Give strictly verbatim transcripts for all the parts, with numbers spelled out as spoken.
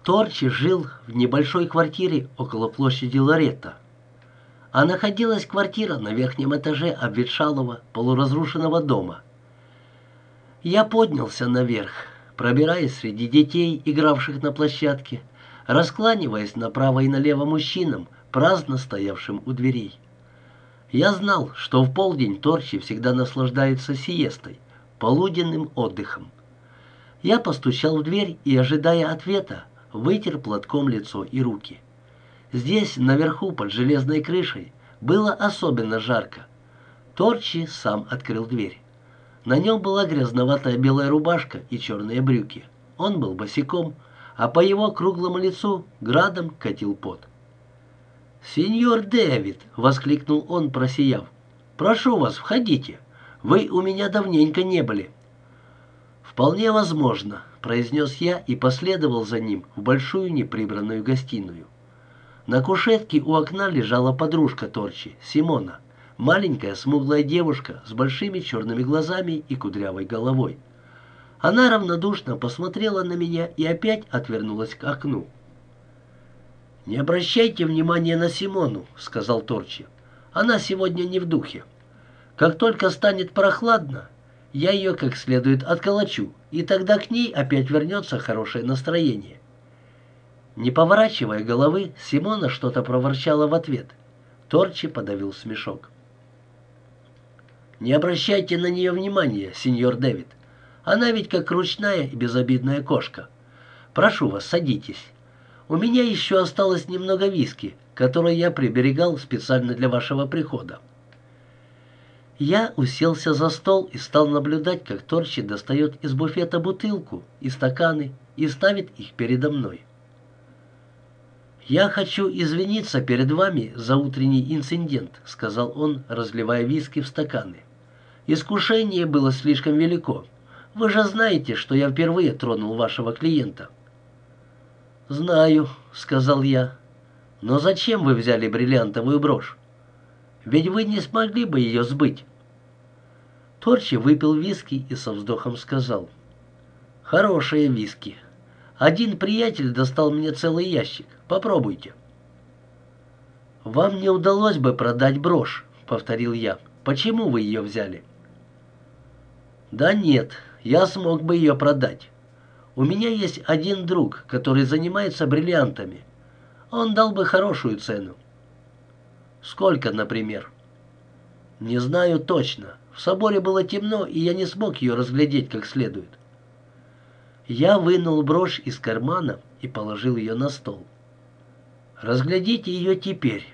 Торчи жил в небольшой квартире около площади Лоретто, а находилась квартира на верхнем этаже обветшалого полуразрушенного дома. Я поднялся наверх, пробираясь среди детей, игравших на площадке, раскланиваясь направо и налево мужчинам, праздно стоявшим у дверей. Я знал, что в полдень Торчи всегда наслаждается сиестой, полуденным отдыхом. Я постучал в дверь и, ожидая ответа, вытер платком лицо и руки. Здесь, наверху, под железной крышей, было особенно жарко. Торчи сам открыл дверь. На нем была грязноватая белая рубашка и черные брюки. Он был босиком, а по его круглому лицу градом катил пот. «Сеньор Дэвид!» — воскликнул он, просияв. «Прошу вас, входите. Вы у меня давненько не были». «Вполне возможно», — произнес я и последовал за ним в большую неприбранную гостиную. На кушетке у окна лежала подружка Торчи, Симона, маленькая смуглая девушка с большими черными глазами и кудрявой головой. Она равнодушно посмотрела на меня и опять отвернулась к окну. «Не обращайте внимания на Симону», — сказал Торчи. «Она сегодня не в духе. Как только станет прохладно, я ее как следует отколочу, и тогда к ней опять вернется хорошее настроение». Не поворачивая головы, Симона что-то проворчала в ответ. Торчи подавил смешок. «Не обращайте на нее внимания, сеньор Дэвид. Она ведь как ручная и безобидная кошка. Прошу вас, садитесь. У меня еще осталось немного виски, которое я приберегал специально для вашего прихода». Я уселся за стол и стал наблюдать, как Торчи достает из буфета бутылку и стаканы и ставит их передо мной. «Я хочу извиниться перед вами за утренний инцидент», — сказал он, разливая виски в стаканы. «Искушение было слишком велико. Вы же знаете, что я впервые тронул вашего клиента». «Знаю», — сказал я. «Но зачем вы взяли бриллиантовую брошь? Ведь вы не смогли бы ее сбыть». Торчи выпил виски и со вздохом сказал: «Хорошие виски. Один приятель достал мне целый ящик. Попробуйте». «Вам не удалось бы продать брошь», — повторил я. «Почему вы ее взяли?» «Да нет, я смог бы ее продать. У меня есть один друг, который занимается бриллиантами. Он дал бы хорошую цену». «Сколько, например?» «Не знаю точно. В соборе было темно, и я не смог ее разглядеть как следует». Я вынул брошь из кармана и положил ее на стол. «Разглядите ее теперь».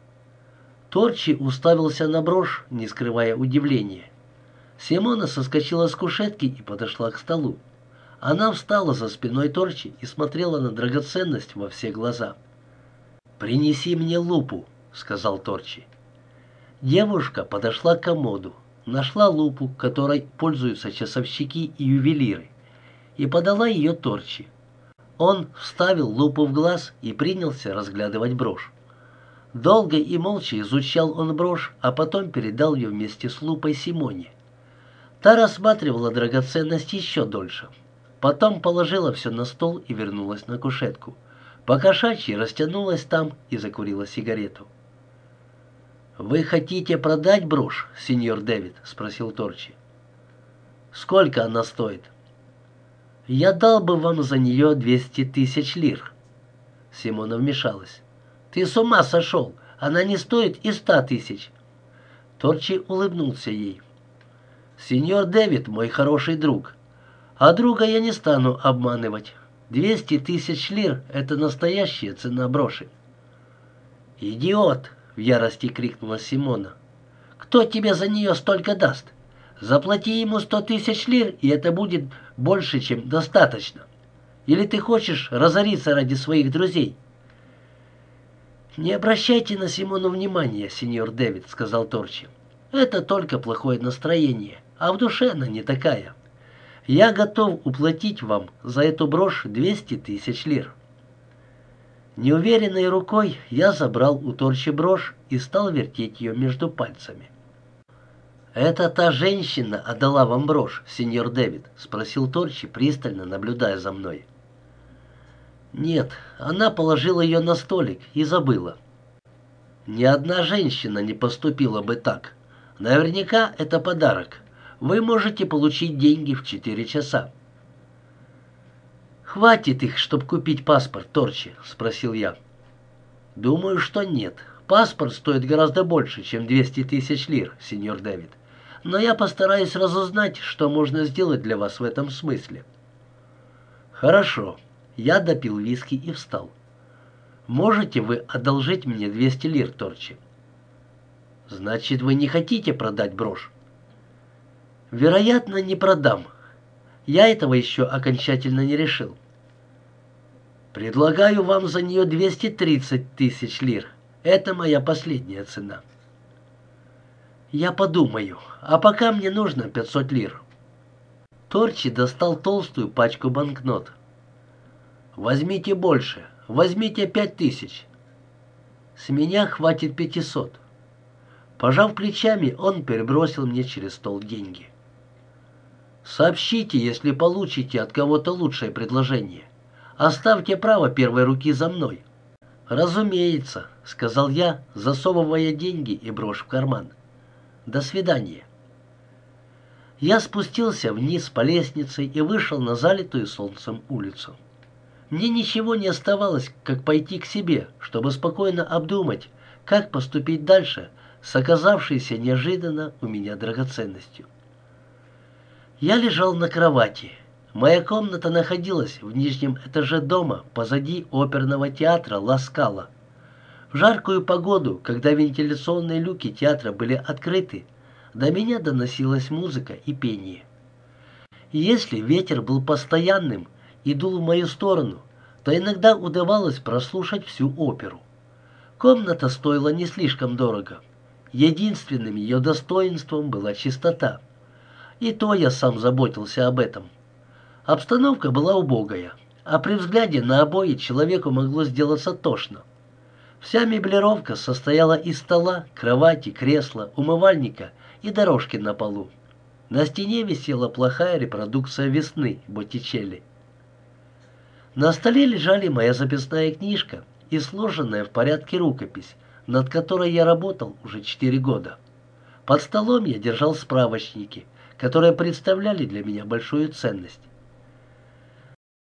Торчи уставился на брошь, не скрывая удивления. Симона соскочила с кушетки и подошла к столу. Она встала за спиной Торчи и смотрела на драгоценность во все глаза. «Принеси мне лупу», — сказал Торчи. Девушка подошла к комоду, нашла лупу, которой пользуются часовщики и ювелиры, и подала ее Торчи. Он вставил лупу в глаз и принялся разглядывать брошь. Долго и молча изучал он брошь, а потом передал ее вместе с лупой Симоне. Та рассматривала драгоценность еще дольше. Потом положила все на стол и вернулась на кушетку. Покошачьи растянулась там и закурила сигарету. «Вы хотите продать брошь, сеньор Дэвид?» — спросил Торчи. «Сколько она стоит?» «Я дал бы вам за нее двести тысяч лир». Симона вмешалась. «Ты с ума сошел! Она не стоит и ста тысяч!» Торчи улыбнулся ей. «Сеньор Дэвид мой хороший друг, а друга я не стану обманывать. Двести тысяч лир — это настоящая цена броши». «Идиот!» — в ярости крикнула Симона. «Кто тебе за нее столько даст? Заплати ему сто тысяч лир, и это будет больше, чем достаточно. Или ты хочешь разориться ради своих друзей?» «Не обращайте на Симону внимания, сеньор Дэвид», — сказал Торчи. «Это только плохое настроение, а в душе она не такая. Я готов уплатить вам за эту брошь двести тысяч лир». Неуверенной рукой я забрал у Торчи брошь и стал вертеть ее между пальцами. «Это та женщина отдала вам брошь, сеньор Дэвид?» — спросил Торчи, пристально наблюдая за мной. Нет, она положила ее на столик и забыла. Ни одна женщина не поступила бы так. Наверняка это подарок. Вы можете получить деньги в четыре часа. «Хватит их, чтобы купить паспорт, Торчи?» — спросил я. «Думаю, что нет. Паспорт стоит гораздо больше, чем двести тысяч лир, сеньор Дэвид. Но я постараюсь разузнать, что можно сделать для вас в этом смысле». «Хорошо». Я допил виски и встал. «Можете вы одолжить мне двести лир, Торчи?» «Значит, вы не хотите продать брошь?» «Вероятно, не продам. Я этого еще окончательно не решил». «Предлагаю вам за нее двести тридцать тысяч лир. Это моя последняя цена». «Я подумаю. А пока мне нужно пятьсот лир». Торчи достал толстую пачку банкнот. «Возьмите больше. Возьмите пять тысяч». «С меня хватит пятисот». Пожав плечами, он перебросил мне через стол деньги. «Сообщите, если получите от кого-то лучшее предложение. Оставьте право первой руки за мной». «Разумеется», — сказал я, засовывая деньги и брошь в карман. «До свидания». Я спустился вниз по лестнице и вышел на залитую солнцем улицу. Мне ничего не оставалось, как пойти к себе, чтобы спокойно обдумать, как поступить дальше с оказавшейся неожиданно у меня драгоценностью. Я лежал на кровати. Моя комната находилась в нижнем этаже дома позади оперного театра «Ла Скала». В жаркую погоду, когда вентиляционные люки театра были открыты, до меня доносилась музыка и пение. И если ветер был постоянным и дул в мою сторону, то иногда удавалось прослушать всю оперу. Комната стоила не слишком дорого. Единственным ее достоинством была чистота. И то я сам заботился об этом. Обстановка была убогая, а при взгляде на обои человеку могло сделаться тошно. Вся меблировка состояла из стола, кровати, кресла, умывальника и дорожки на полу. На стене висела плохая репродукция «Весны» Боттичелли. На столе лежали моя записная книжка и сложенная в порядке рукопись, над которой я работал уже четыре года. Под столом я держал справочники, которые представляли для меня большую ценность.